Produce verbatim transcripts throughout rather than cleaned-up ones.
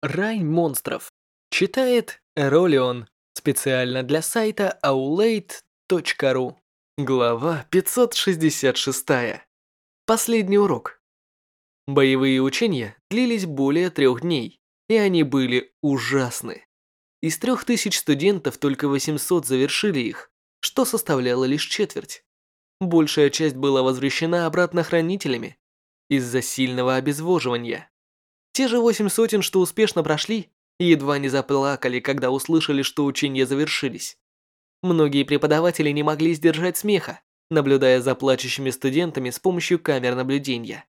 Рай монстров. Читает Эролион. Специально для сайта аулейт точка ру. Глава пятьсот шестьдесят шесть. Последний урок. Боевые учения длились более трех дней, и они были ужасны. Из трех тысяч студентов только восемьсот завершили их, что составляло лишь четверть. Большая часть была возвращена обратно хранителями из-за сильного обезвоживания. Те же восемь сотен, что успешно прошли, едва не заплакали, когда услышали, что учения завершились. Многие преподаватели не могли сдержать смеха, наблюдая за плачущими студентами с помощью камер наблюдения.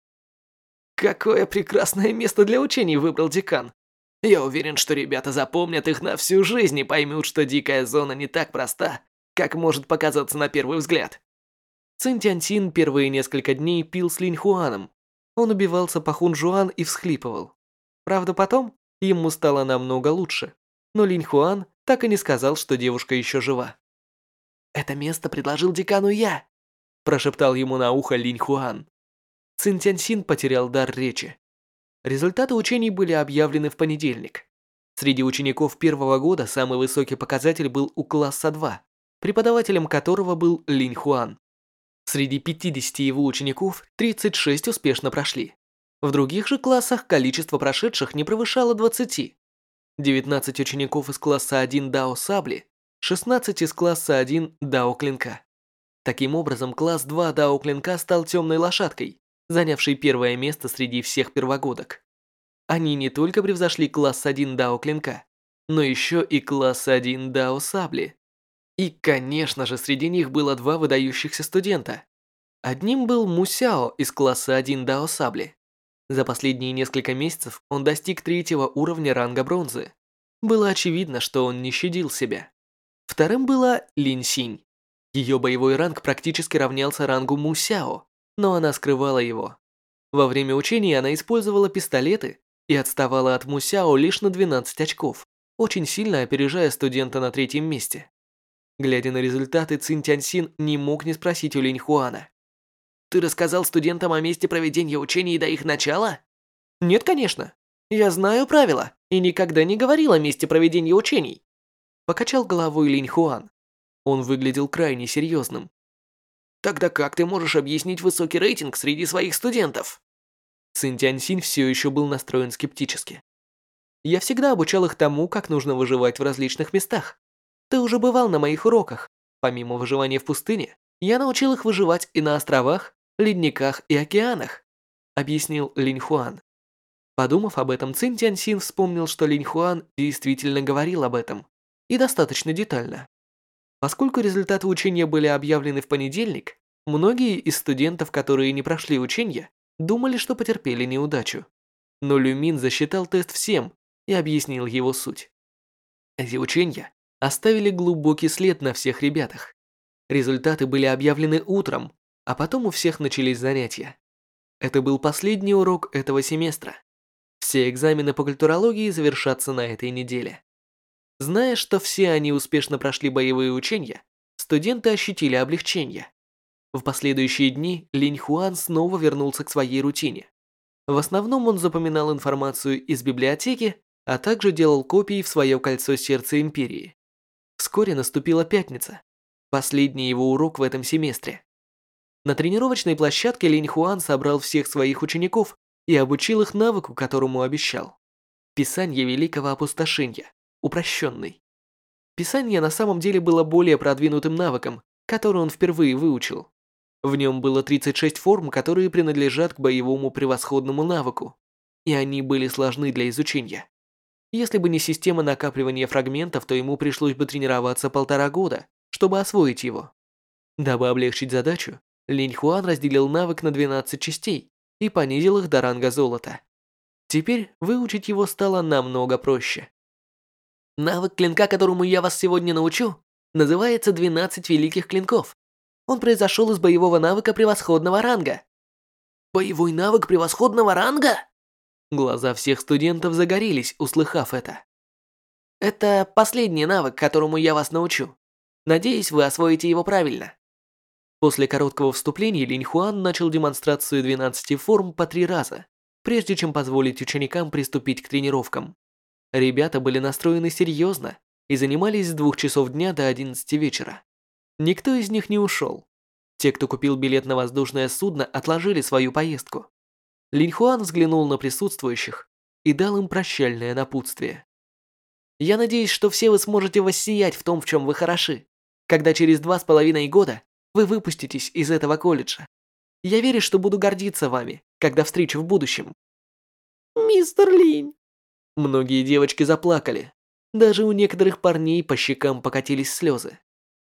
Какое прекрасное место для учений выбрал декан. Я уверен, что ребята запомнят их на всю жизнь и поймут, что дикая зона не так проста, как может показаться на первый взгляд. Цин Тяньсин первые несколько дней пил с Линь Хуаном. Он убивался по Хунжуан и всхлипывал. Правда, потом ему стало намного лучше, но Линь Хуан так и не сказал, что девушка еще жива. «Это место предложил декану я», – прошептал ему на ухо Линь Хуан. Цин Тяньсин потерял дар речи. Результаты учений были объявлены в понедельник. Среди учеников первого года самый высокий показатель был у класса два, преподавателем которого был Линь Хуан. Среди пятидесяти его учеников тридцать шесть успешно прошли. В других же классах количество прошедших не превышало двадцати. девятнадцать учеников из класса один Дао Сабли, шестнадцать из класса один Дао Клинка. Таким образом, класс два Дао Клинка стал темной лошадкой, занявшей первое место среди всех первогодок. Они не только превзошли класс один Дао Клинка, но еще и класс один Дао Сабли. И, конечно же, среди них было два выдающихся студента. Одним был Мусяо из класса один Дао Сабли. За последние несколько месяцев он достиг третьего уровня ранга бронзы. Было очевидно, что он не щадил себя. Вторым была Линь Синь. Ее боевой ранг практически равнялся рангу Мусяо, но она скрывала его. Во время учений она использовала пистолеты и отставала от Мусяо лишь на двенадцать очков, очень сильно опережая студента на третьем месте. Глядя на результаты, Цин Тяньсин не мог не спросить у Линь Хуана. «Ты рассказал студентам о месте проведения учений до их начала?» «Нет, конечно. Я знаю правила и никогда не говорил о месте проведения учений», покачал головой Линь Хуан. Он выглядел крайне серьезным. «Тогда как ты можешь объяснить высокий рейтинг среди своих студентов?» Цин Тяньсин все еще был настроен скептически. «Я всегда обучал их тому, как нужно выживать в различных местах. Ты уже бывал на моих уроках. Помимо выживания в пустыне, я научил их выживать и на островах, ледниках и океанах», объяснил Линь Хуан. Подумав об этом, Цин Тяньсин вспомнил, что Линь Хуан действительно говорил об этом, и достаточно детально. Поскольку результаты учения были объявлены в понедельник, многие из студентов, которые не прошли учения, думали, что потерпели неудачу. Но Люмин засчитал тест всем и объяснил его суть. Эти учения оставили глубокий след на всех ребятах. Результаты были объявлены утром, а потом у всех начались занятия. Это был последний урок этого семестра. Все экзамены по культурологии завершатся на этой неделе. Зная, что все они успешно прошли боевые учения, студенты ощутили облегчение. В последующие дни Линь Хуан снова вернулся к своей рутине. В основном он запоминал информацию из библиотеки, а также делал копии в свое кольцо сердца Империи. Вскоре наступила пятница, последний его урок в этом семестре. На тренировочной площадке Линь Хуан собрал всех своих учеников и обучил их навыку, которому обещал. Писание Великого Опустошения, упрощенный. Писание на самом деле было более продвинутым навыком, который он впервые выучил. В нем было тридцать шесть форм, которые принадлежат к боевому превосходному навыку, и они были сложны для изучения. Если бы не система накапливания фрагментов, то ему пришлось бы тренироваться полтора года, чтобы освоить его. Дабы облегчить задачу, Линь Хуан разделил навык на двенадцать частей и понизил их до ранга золота. Теперь выучить его стало намного проще. Навык клинка, которому я вас сегодня научу, называется двенадцать великих клинков. Он произошел из боевого навыка превосходного ранга. Боевой навык превосходного ранга? Глаза всех студентов загорелись, услыхав это. Это последний навык, которому я вас научу. Надеюсь, вы освоите его правильно. После короткого вступления Линь Хуан начал демонстрацию двенадцати форм по три раза, прежде чем позволить ученикам приступить к тренировкам. Ребята были настроены серьезно и занимались с двух часов дня до одиннадцати вечера. Никто из них не ушел. Те, кто купил билет на воздушное судно, отложили свою поездку. Линь Хуан взглянул на присутствующих и дал им прощальное напутствие. «Я надеюсь, что все вы сможете воссиять в том, в чем вы хороши, когда через два с половиной года вы выпуститесь из этого колледжа. Я верю, что буду гордиться вами, когда встречу в будущем». «Мистер Линь!» Многие девочки заплакали. Даже у некоторых парней по щекам покатились слезы.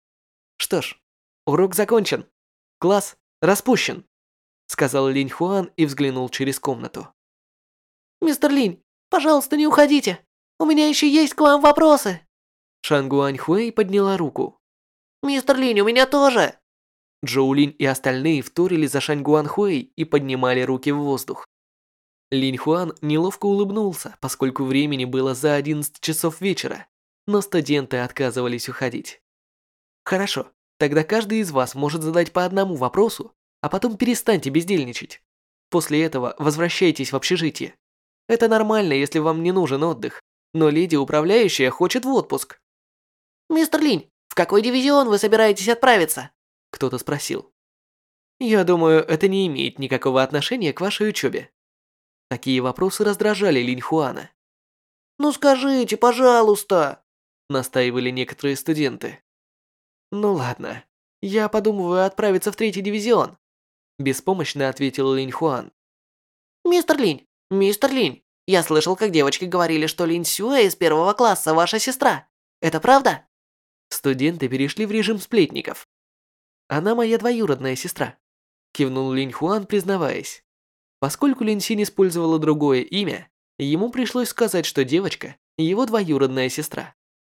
«Что ж, урок закончен. Класс распущен», сказал Линь Хуан и взглянул через комнату. «Мистер Линь, пожалуйста, не уходите. У меня еще есть к вам вопросы». Шан Гуаньхуэй подняла руку. «Мистер Линь, у меня тоже». Джоу Линь и остальные вторили за Шань Гуаньхуэй и поднимали руки в воздух. Линь Хуан неловко улыбнулся, поскольку времени было за одиннадцать часов вечера, но студенты отказывались уходить. «Хорошо, тогда каждый из вас может задать по одному вопросу, а потом перестаньте бездельничать. После этого возвращайтесь в общежитие. Это нормально, если вам не нужен отдых, но леди-управляющая хочет в отпуск». «Мистер Линь, в какой дивизион вы собираетесь отправиться?» Кто-то спросил. «Я думаю, это не имеет никакого отношения к вашей учебе». Такие вопросы раздражали Линь Хуана. «Ну скажите, пожалуйста», настаивали некоторые студенты. «Ну ладно, я подумываю отправиться в третий дивизион», беспомощно ответил Линь Хуан. «Мистер Линь, мистер Линь, я слышал, как девочки говорили, что Линь Сюэ из первого класса ваша сестра. Это правда?» Студенты перешли в режим сплетников. «Она моя двоюродная сестра», кивнул Линь Хуан, признаваясь. Поскольку Лин Синь использовала другое имя, ему пришлось сказать, что девочка – его двоюродная сестра.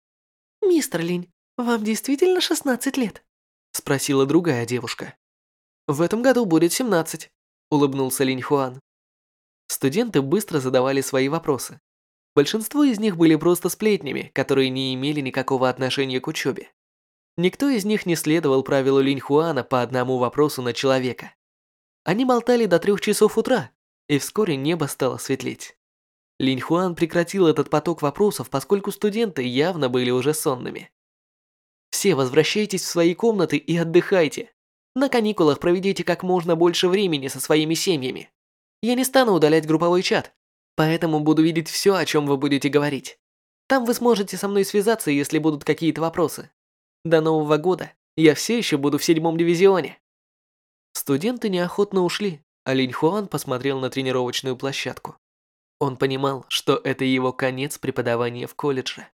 «Мистер Линь, вам действительно шестнадцать лет?» – спросила другая девушка. «В этом году будет семнадцать», – улыбнулся Линь Хуан. Студенты быстро задавали свои вопросы. Большинство из них были просто сплетнями, которые не имели никакого отношения к учебе. Никто из них не следовал правилу Линь Хуана по одному вопросу на человека. Они болтали до трех часов утра, и вскоре небо стало светлеть. Линь Хуан прекратил этот поток вопросов, поскольку студенты явно были уже сонными. «Все возвращайтесь в свои комнаты и отдыхайте. На каникулах проведите как можно больше времени со своими семьями. Я не стану удалять групповой чат, поэтому буду видеть все, о чем вы будете говорить. Там вы сможете со мной связаться, если будут какие-то вопросы. До Нового года я все еще буду в седьмом дивизионе». Студенты неохотно ушли, а Линь Хуан посмотрел на тренировочную площадку. Он понимал, что это его конец преподавания в колледже.